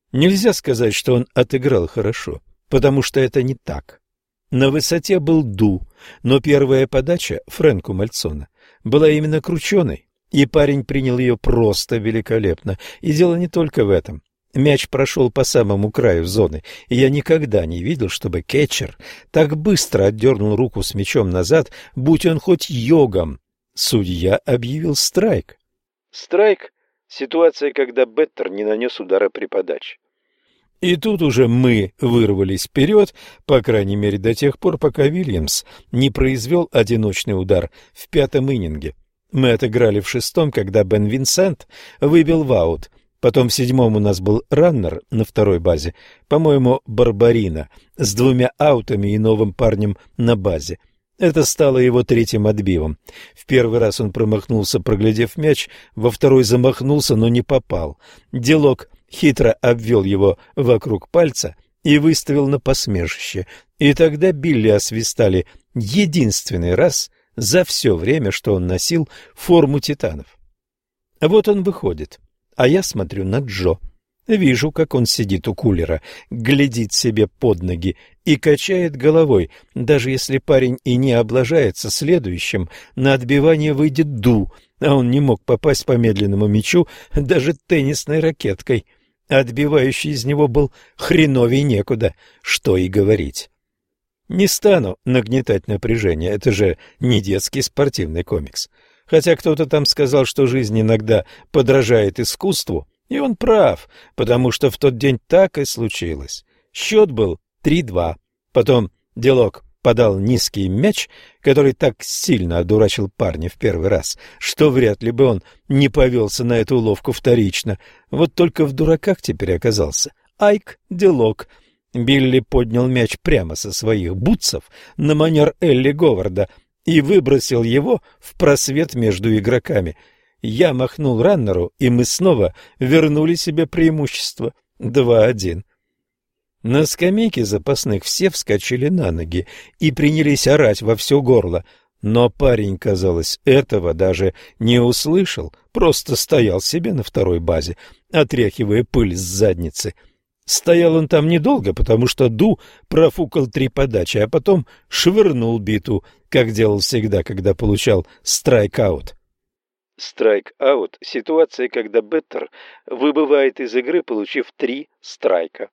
Нельзя сказать, что он отыграл хорошо, потому что это не так. На высоте был Ду, но первая подача Фрэнку Мальцона была именно крученой, и парень принял ее просто великолепно. И дело не только в этом. Мяч прошел по самому краю зоны, и я никогда не видел, чтобы кетчер так быстро отдернул руку с мячом назад, будь он хоть йогом. Судья объявил страйк. Страйк – ситуация, когда беттер не нанес удара при подаче. И тут уже мы вырвались вперед, по крайней мере до тех пор, пока Вильямс не произвел одиночный удар в пятом иннинге. Мы отыграли в шестом, когда Бен Винсент выбил в аут. Потом в седьмом у нас был раннер на второй базе, по-моему, Барбарина, с 2 аутами и новым парнем на базе. Это стало его третьим отбивом. В первый раз он промахнулся, проглядев мяч, во второй замахнулся, но не попал. Делок хитро обвел его вокруг пальца и выставил на посмешище. И тогда Билли освистали единственный раз за все время, что он носил форму титанов. Вот он выходит, а я смотрю на Джо. Вижу, как он сидит у кулера, глядит себе под ноги и качает головой. Даже если парень и не облажается следующим, на отбивание выйдет Ду, а он не мог попасть по медленному мячу даже теннисной ракеткой. Отбивающий из него был хреновей некуда, что и говорить. Не стану нагнетать напряжение, это же не детский спортивный комикс. Хотя кто-то там сказал, что жизнь иногда подражает искусству, и он прав, потому что в тот день так и случилось. Счет был 3-2. Потом Делок подал низкий мяч, который так сильно одурачил парня в первый раз, что вряд ли бы он не повелся на эту уловку вторично. Вот только в дураках теперь оказался Айк Делок. Билли поднял мяч прямо со своих бутсов на манер Элли Говарда и выбросил его в просвет между игроками. Я махнул раннеру, и мы снова вернули себе преимущество 2-1. На скамейке запасных все вскочили на ноги и принялись орать во все горло, но парень, казалось, этого даже не услышал, просто стоял себе на второй базе, отряхивая пыль с задницы. Стоял он там недолго, потому что Ду профукал 3 подачи, а потом швырнул биту, как делал всегда, когда получал страйк-аут. Страйк-аут – ситуация, когда беттер выбывает из игры, получив 3 страйка.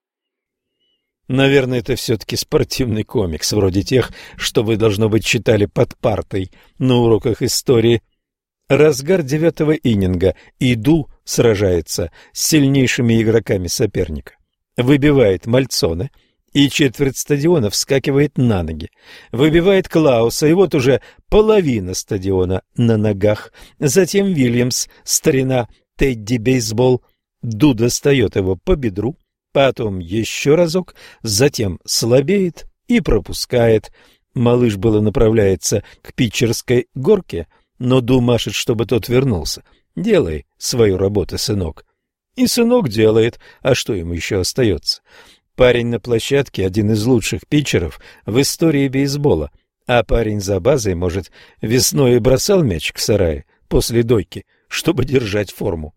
Наверное, это все-таки спортивный комикс, вроде тех, что вы, должно быть, читали под партой на уроках истории. Разгар 9-го иннинга, и Ду сражается с сильнейшими игроками соперника. Выбивает Мальцоне, и четверть стадиона вскакивает на ноги. Выбивает Клауса, и вот уже половина стадиона на ногах. Затем Вильямс, старина Тедди Бейсбол. Ду достает его по бедру, потом еще разок, затем слабеет и пропускает. Малыш было направляется к питчерской горке, но Ду машет, чтобы тот вернулся. «Делай свою работу, сынок». И сынок делает, а что ему еще остается? Парень на площадке – один из лучших питчеров в истории бейсбола, а парень за базой, может, весной и бросал мяч к сарае после дойки, чтобы держать форму.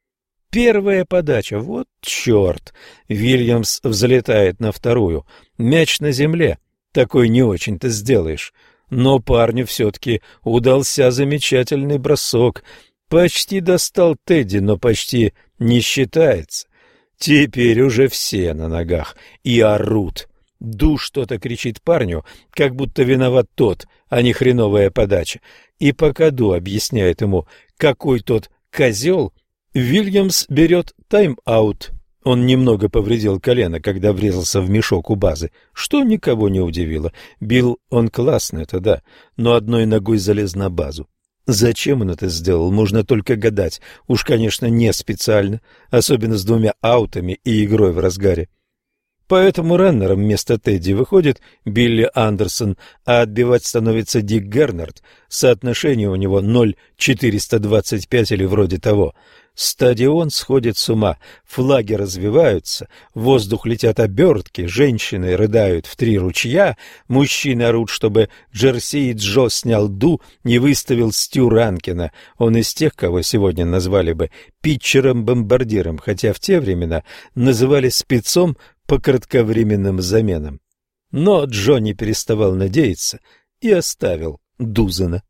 Первая подача, вот черт! Вильямс взлетает на вторую. Мяч на земле, такой не очень-то сделаешь. Но парню все-таки удался замечательный бросок. Почти достал Тедди, но почти не считается. Теперь уже все на ногах и орут. Ду что-то кричит парню, как будто виноват тот, а не хреновая подача. И пока Ду объясняет ему, какой тот козел, Вильямс берет тайм-аут. Он немного повредил колено, когда врезался в мешок у базы, что никого не удивило. Бил он классно, это да, но одной ногой залез на базу. Зачем он это сделал, можно только гадать. Уж, конечно, не специально, особенно с 2 аутами и игрой в разгаре. Поэтому раннером вместо Тедди выходит Билли Андерсон, а отбивать становится Дик Гернард. Соотношение у него 0,425 или вроде того. Стадион сходит с ума, флаги развиваются, в воздух летят обертки, женщины рыдают в 3 ручья, мужчины орут, чтобы Джерси Джо снял ду и выставил Стю Ранкина. Он из тех, кого сегодня назвали бы питчером-бомбардиром, хотя в те времена называли спецом по кратковременным заменам. Но Джо не переставал надеяться и оставил Дузена.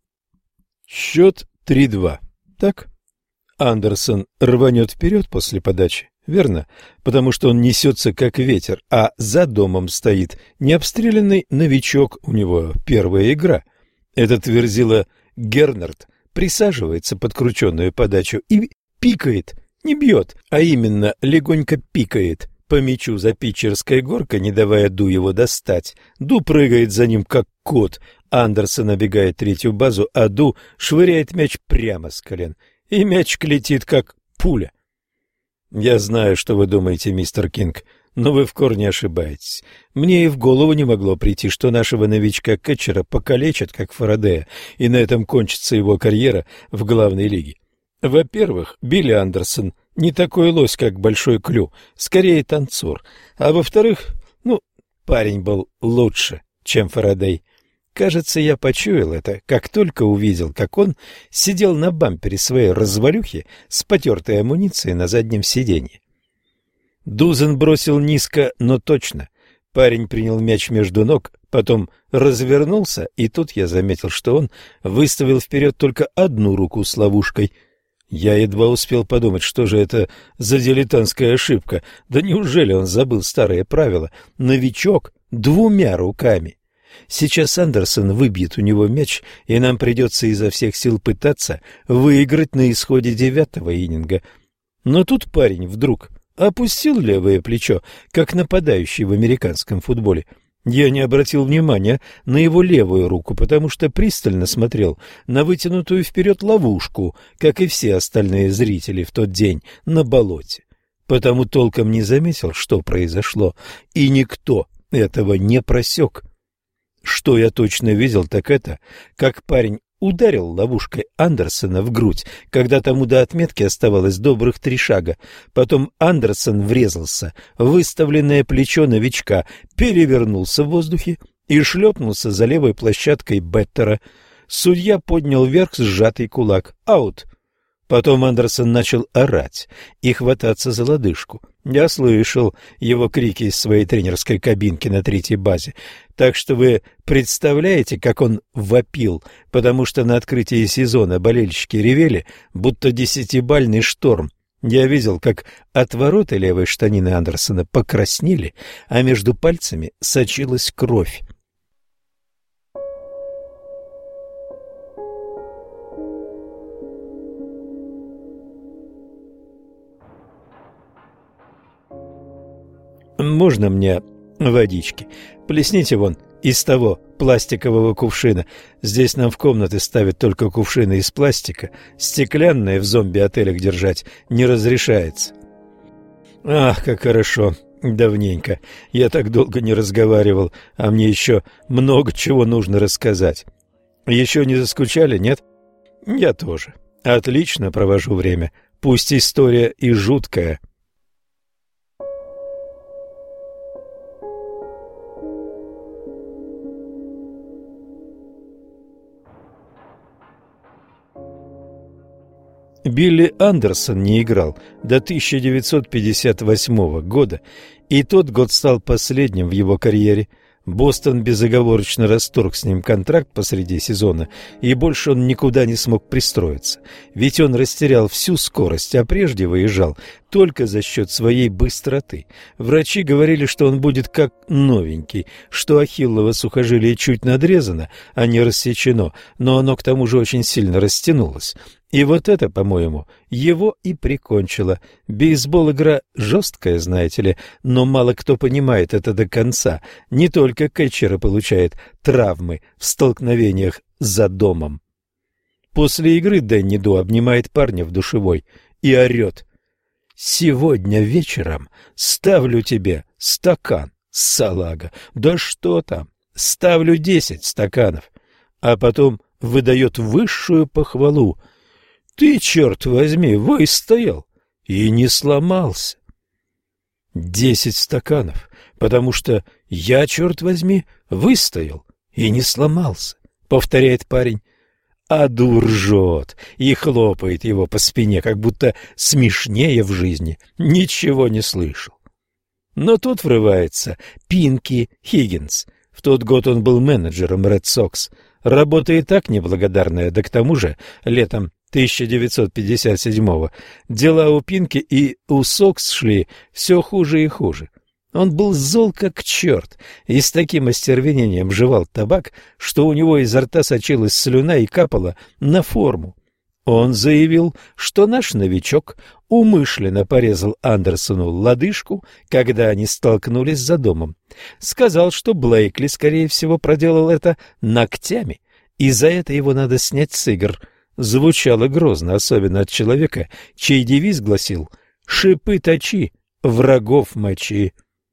Счет 3-2. Так? Андерсон рванет вперед после подачи, верно? Потому что он несется как ветер, а за домом стоит необстрелянный новичок, у него первая игра. Этот верзила Гернард присаживается под крученную подачу и пикает, не бьет, а именно легонько пикает по мячу за питчерской горкой, не давая Ду его достать. Ду прыгает за ним, как кот. Андерсон оббегает 3-ю базу, а Ду швыряет мяч прямо с колен. И мячик летит, как пуля. Я знаю, что вы думаете, мистер Кинг, но вы в корне ошибаетесь. Мне и в голову не могло прийти, что нашего новичка-кетчера покалечат, как Фарадея, и на этом кончится его карьера в главной лиге. Во-первых, Билли Андерсон не такой лось, как Большой Клю, скорее танцор. А во-вторых, парень был лучше, чем Фарадей. Кажется, я почуял это, как только увидел, как он сидел на бампере своей развалюхи с потертой амуницией на заднем сиденье. Дузен бросил низко, но точно. Парень принял мяч между ног, потом развернулся, и тут я заметил, что он выставил вперед только одну руку с ловушкой. Я едва успел подумать, что же это за дилетантская ошибка. Да неужели он забыл старые правила? Новичок 2 руками. Сейчас Андерсон выбьет у него мяч, и нам придется изо всех сил пытаться выиграть на исходе 9-го иннинга. Но тут парень вдруг опустил левое плечо, как нападающий в американском футболе. Я не обратил внимания на его левую руку, потому что пристально смотрел на вытянутую вперед ловушку, как и все остальные зрители в тот день на болоте. Потому толком не заметил, что произошло, и никто этого не просек. Что я точно видел, так это, как парень ударил ловушкой Андерсона в грудь, когда тому до отметки оставалось добрых 3 шага. Потом Андерсон врезался в выставленное плечо новичка, перевернулся в воздухе и шлепнулся за левой площадкой беттера. Судья поднял вверх сжатый кулак. Аут. Потом Андерсон начал орать и хвататься за лодыжку. Я слышал его крики из своей тренерской кабинки на 3-й базе. Так что вы представляете, как он вопил, потому что на открытии сезона болельщики ревели, будто 10-бальный шторм. Я видел, как отвороты левой штанины Андерсона покраснели, а между пальцами сочилась кровь. «Можно мне водички? Плесните вон из того пластикового кувшина. Здесь нам в комнаты ставят только кувшины из пластика. Стеклянные в зомби-отелях держать не разрешается». «Ах, как хорошо! Давненько. Я так долго не разговаривал, а мне еще много чего нужно рассказать. Еще не заскучали, нет? Я тоже. Отлично провожу время. Пусть история и жуткая». Билли Андерсон не играл до 1958 года, и тот год стал последним в его карьере. Бостон безоговорочно расторг с ним контракт посреди сезона, и больше он никуда не смог пристроиться, ведь он растерял всю скорость, а прежде выезжал только за счет своей быстроты. Врачи говорили, что он будет как новенький, что ахиллово сухожилие чуть надрезано, а не рассечено, но оно к тому же очень сильно растянулось. И вот это, по-моему, его и прикончило. Бейсбол — игра жесткая, знаете ли, но мало кто понимает это до конца. Не только кетчеры получают травмы в столкновениях за домом. После игры Дэнни Ду обнимает парня в душевой и орет: «Сегодня вечером ставлю тебе стакан, салага. Да что там, ставлю 10 стаканов». А потом выдает высшую похвалу: Ты, черт возьми, выстоял и не сломался. 10 стаканов, потому что я, черт возьми, выстоял и не сломался, повторяет парень. А Ду ржет и хлопает его по спине, как будто смешнее в жизни ничего не слышал. Но тут врывается Пинки Хиггинс. В тот год он был менеджером Ред Сокс. Работа и так неблагодарная, да к тому же летом 1957-го дела у Пинки и у Сокс шли все хуже и хуже. Он был зол как черт и с таким остервенением жевал табак, что у него изо рта сочилась слюна и капала на форму. Он заявил, что наш новичок умышленно порезал Андерсону лодыжку, когда они столкнулись за домом. Сказал, что Блейкли, скорее всего, проделал это ногтями, и за это его надо снять с игр. Звучало грозно, особенно от человека, чей девиз гласил «Шипы точи, врагов мочи».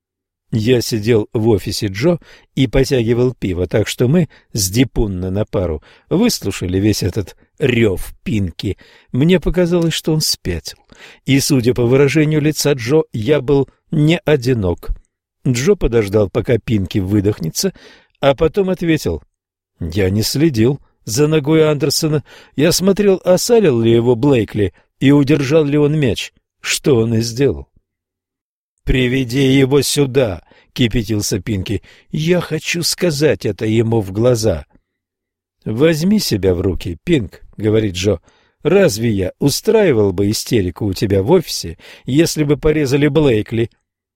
Я сидел в офисе Джо и потягивал пиво, так что мы с Дипунна на пару выслушали весь этот рев Пинки. Мне показалось, что он спятил. И, судя по выражению лица Джо, я был не одинок. Джо подождал, пока Пинки выдохнется, а потом ответил: «Я не следил за ногой Андерсона. Я смотрел, осалил ли его Блейкли и удержал ли он мяч, что он и сделал». «Приведи его сюда!» — кипятился Пинки. «Я хочу сказать это ему в глаза». «Возьми себя в руки, Пинк», — говорит Джо. «Разве я устраивал бы истерику у тебя в офисе, если бы порезали Блейкли?»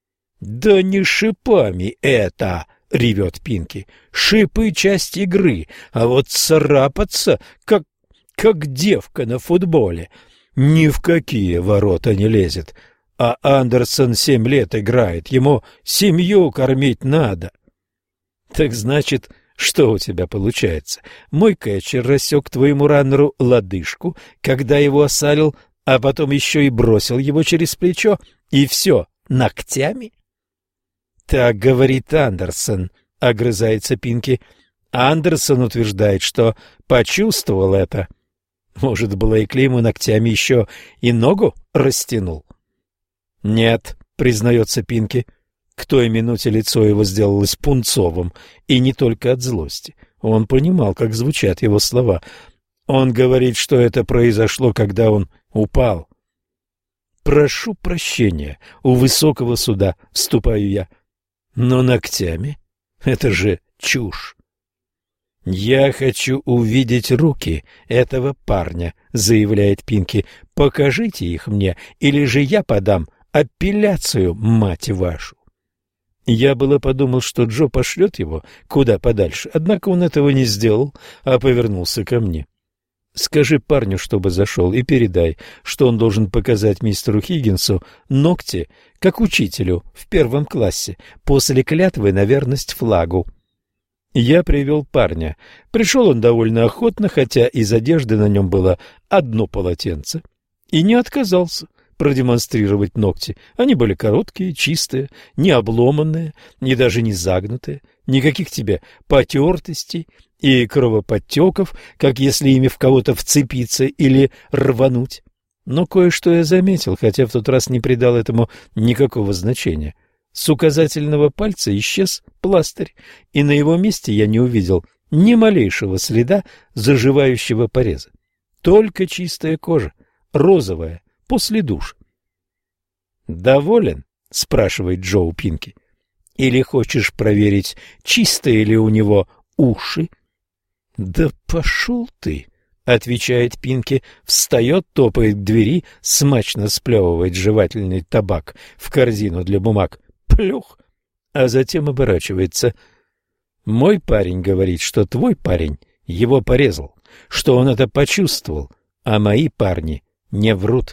«Да не шипами это!» — ревет Пинки. «Шипы — часть игры, а вот царапаться, как девка на футболе, ни в какие ворота не лезет. А Андерсон 7 лет играет, ему семью кормить надо». «Так значит, что у тебя получается? Мой кэтчер рассек твоему раннеру лодыжку, когда его осалил, а потом еще и бросил его через плечо, и все ногтями?» «Так говорит Андерсон», — огрызается Пинки. «Андерсон утверждает, что почувствовал это. Может, Блейкли ему ногтями еще и ногу растянул?» «Нет», — признается Пинки. К той минуте лицо его сделалось пунцовым, и не только от злости. Он понимал, как звучат его слова. Он говорит, что это произошло, когда он упал. «Прошу прощения, у высокого суда», — вступаю я. «Но ногтями? Это же чушь». «Я хочу увидеть руки этого парня», — заявляет Пинки. «Покажите их мне, или же я подам апелляцию, мать вашу». Я было подумал, что Джо пошлет его куда подальше, однако он этого не сделал, а повернулся ко мне. «Скажи парню, чтобы зашел, и передай, что он должен показать мистеру Хиггинсу ногти, как учителю в 1 классе, после клятвы на верность флагу». Я привел парня. Пришел он довольно охотно, хотя из одежды на нем было одно полотенце, и не отказался продемонстрировать ногти. Они были короткие, чистые, не обломанные, ни даже не загнутые, никаких тебе потертостей и кровоподтеков, как если ими в кого-то вцепиться или рвануть. Но кое-что я заметил, хотя в тот раз не придал этому никакого значения. С указательного пальца исчез пластырь, и на его месте я не увидел ни малейшего следа заживающего пореза. Только чистая кожа, розовая, после душа. «Доволен?» — спрашивает Джо у Пинки. «Или хочешь проверить, чистые ли у него уши?» «Да пошел ты!» — отвечает Пинки, встает, топает к двери, смачно сплевывает жевательный табак в корзину для бумаг. Плюх! А затем оборачивается. «Мой парень говорит, что твой парень его порезал, что он это почувствовал, а мои парни не врут».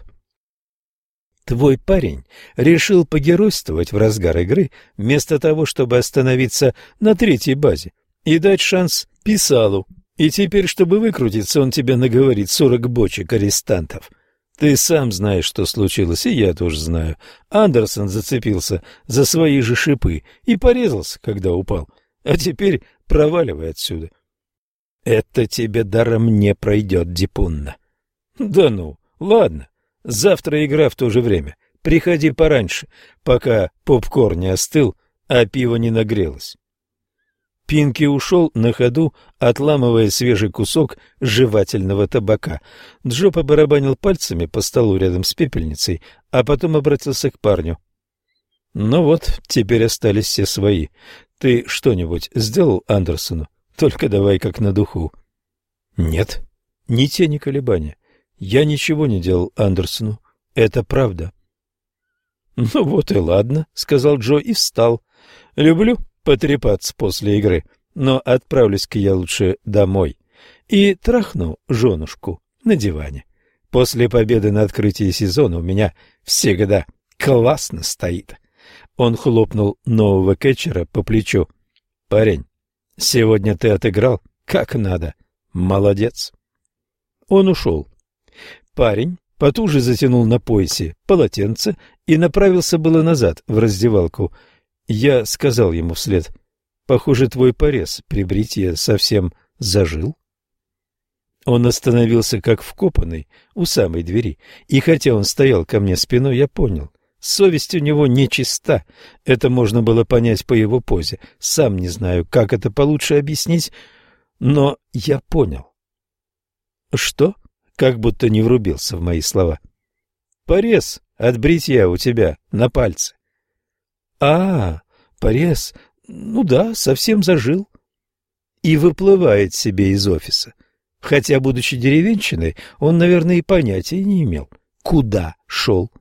Твой парень решил погеройствовать в разгар игры, вместо того, чтобы остановиться на 3-й базе и дать шанс Писалу. И теперь, чтобы выкрутиться, он тебе наговорит 40 бочек арестантов. Ты сам знаешь, что случилось, и я тоже знаю. Андерсон зацепился за свои же шипы и порезался, когда упал. А теперь проваливай отсюда. Это тебе даром не пройдет, Дипунна. Да ну, ладно, завтра игра в то же время. Приходи пораньше, пока попкорн не остыл, а пиво не нагрелось. Пинки ушел на ходу, отламывая свежий кусок жевательного табака. Джо побарабанил пальцами по столу рядом с пепельницей, а потом обратился к парню. — Ну вот, теперь остались все свои. Ты что-нибудь сделал Андерсону? Только давай как на духу. — Нет, ни тени колебания. Я ничего не делал Андерсону. Это правда. — Ну вот и ладно, — сказал Джо и встал. — Люблю потрепаться после игры, но отправлюсь-ка я лучше домой и трахну женушку на диване. После победы на открытии сезона у меня всегда классно стоит. Он хлопнул нового кетчера по плечу. — Парень, сегодня ты отыграл как надо. Молодец. Он ушел. Парень потуже затянул на поясе полотенце и направился было назад в раздевалку. Я сказал ему вслед: «Похоже, твой порез при бритье совсем зажил». Он остановился как вкопанный у самой двери, и хотя он стоял ко мне спиной, я понял, совесть у него нечиста. Это можно было понять по его позе. Сам не знаю, как это получше объяснить, но я понял. «Что?» — как будто не врубился в мои слова. «Порез от бритья у тебя на пальце». Порез, ну да, совсем зажил. И выплывает себе из офиса. Хотя, будучи деревенщиной, он, наверное, и понятия не имел, куда шел.